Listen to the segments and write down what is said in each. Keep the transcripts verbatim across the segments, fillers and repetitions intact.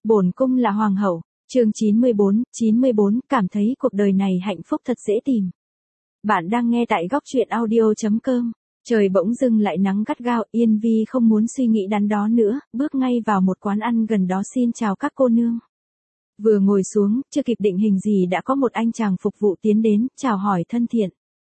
Bổn cung là hoàng hậu, chương chín mươi bốn, chín mươi bốn, cảm thấy cuộc đời này hạnh phúc thật dễ tìm. Bạn đang nghe tại góc truyện audio chấm com. Trời bỗng dưng lại nắng gắt gao, Yên Vi không muốn suy nghĩ đắn đo nữa, bước ngay vào một quán ăn gần đó xin chào các cô nương. Vừa ngồi xuống, chưa kịp định hình gì đã có một anh chàng phục vụ tiến đến, chào hỏi thân thiện.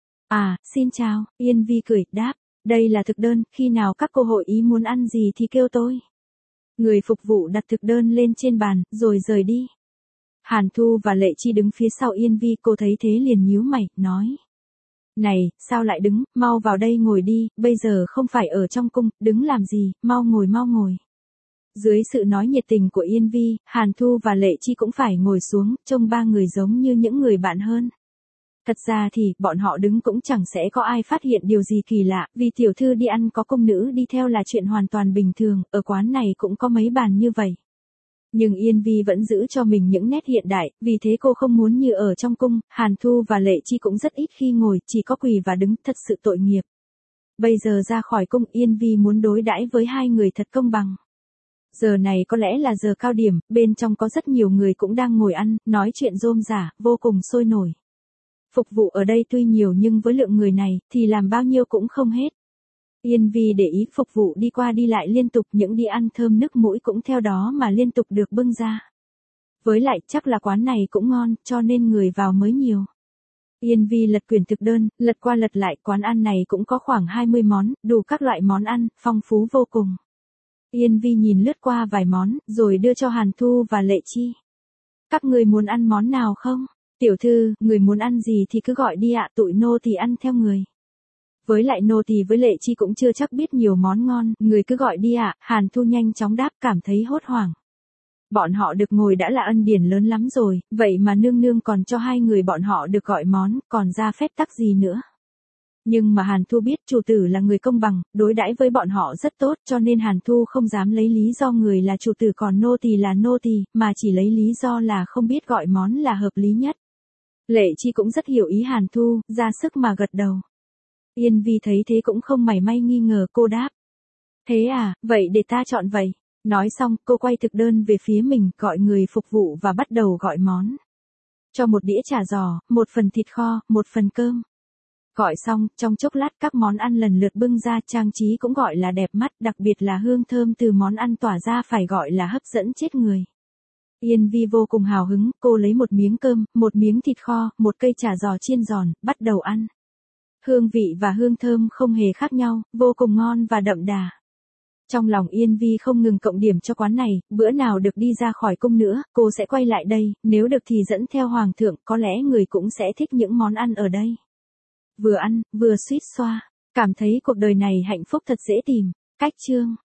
À, xin chào, Yên Vi cười, đáp, đây là thực đơn, khi nào các cô hội ý muốn ăn gì thì kêu tôi. Người phục vụ đặt thực đơn lên trên bàn, rồi rời đi. Hàn Thu và Lệ Chi đứng phía sau Yên Vi, cô thấy thế liền nhíu mày, nói. Này, sao lại đứng, mau vào đây ngồi đi, bây giờ không phải ở trong cung, đứng làm gì, mau ngồi mau ngồi. Dưới sự nói nhiệt tình của Yên Vi, Hàn Thu và Lệ Chi cũng phải ngồi xuống, trông ba người giống như những người bạn hơn. Thật ra thì, bọn họ đứng cũng chẳng sẽ có ai phát hiện điều gì kỳ lạ, vì tiểu thư đi ăn có công nữ đi theo là chuyện hoàn toàn bình thường, ở quán này cũng có mấy bàn như vậy. Nhưng Yên Vi vẫn giữ cho mình những nét hiện đại, vì thế cô không muốn như ở trong cung. Hàn Thu và Lệ Chi cũng rất ít khi ngồi, chỉ có quỳ và đứng, thật sự tội nghiệp. Bây giờ ra khỏi cung, Yên Vi muốn đối đãi với hai người thật công bằng. Giờ này có lẽ là giờ cao điểm, bên trong có rất nhiều người cũng đang ngồi ăn, nói chuyện rôm rả, vô cùng sôi nổi. Phục vụ ở đây tuy nhiều nhưng với lượng người này, thì làm bao nhiêu cũng không hết. Yên Vi để ý phục vụ đi qua đi lại liên tục, những đi ăn thơm nức mũi cũng theo đó mà liên tục được bưng ra. Với lại chắc là quán này cũng ngon, cho nên người vào mới nhiều. Yên Vi lật quyển thực đơn, lật qua lật lại, quán ăn này cũng có khoảng hai mươi món, đủ các loại món ăn, phong phú vô cùng. Yên Vi nhìn lướt qua vài món, rồi đưa cho Hàn Thu và Lệ Chi. Các người muốn ăn món nào không? Tiểu thư, người muốn ăn gì thì cứ gọi đi ạ, tụi nô thì ăn theo người. Với lại nô tỳ với Lệ Chi cũng chưa chắc biết nhiều món ngon, người cứ gọi đi ạ, Hàn Thu nhanh chóng đáp, cảm thấy hốt hoảng. Bọn họ được ngồi đã là ân điển lớn lắm rồi, vậy mà nương nương còn cho hai người bọn họ được gọi món, còn ra phép tắc gì nữa. Nhưng mà Hàn Thu biết chủ tử là người công bằng, đối đãi với bọn họ rất tốt, cho nên Hàn Thu không dám lấy lý do người là chủ tử còn nô tỳ là nô tỳ, mà chỉ lấy lý do là không biết gọi món là hợp lý nhất. Lệ Chi cũng rất hiểu ý Hàn Thu, ra sức mà gật đầu. Yên Vi thấy thế cũng không mảy may nghi ngờ, cô đáp. Thế à, vậy để ta chọn vậy. Nói xong, cô quay thực đơn về phía mình, gọi người phục vụ và bắt đầu gọi món. Cho một đĩa chả giò, một phần thịt kho, một phần cơm. Gọi xong, trong chốc lát các món ăn lần lượt bưng ra, trang trí cũng gọi là đẹp mắt, đặc biệt là hương thơm từ món ăn tỏa ra phải gọi là hấp dẫn chết người. Yên Vi vô cùng hào hứng, cô lấy một miếng cơm, một miếng thịt kho, một cây chả giò chiên giòn, bắt đầu ăn. Hương vị và hương thơm không hề khác nhau, vô cùng ngon và đậm đà. Trong lòng Yên Vi không ngừng cộng điểm cho quán này, bữa nào được đi ra khỏi cung nữa, cô sẽ quay lại đây, nếu được thì dẫn theo hoàng thượng, có lẽ người cũng sẽ thích những món ăn ở đây. Vừa ăn, vừa suýt xoa, cảm thấy cuộc đời này hạnh phúc thật dễ tìm. Cách chương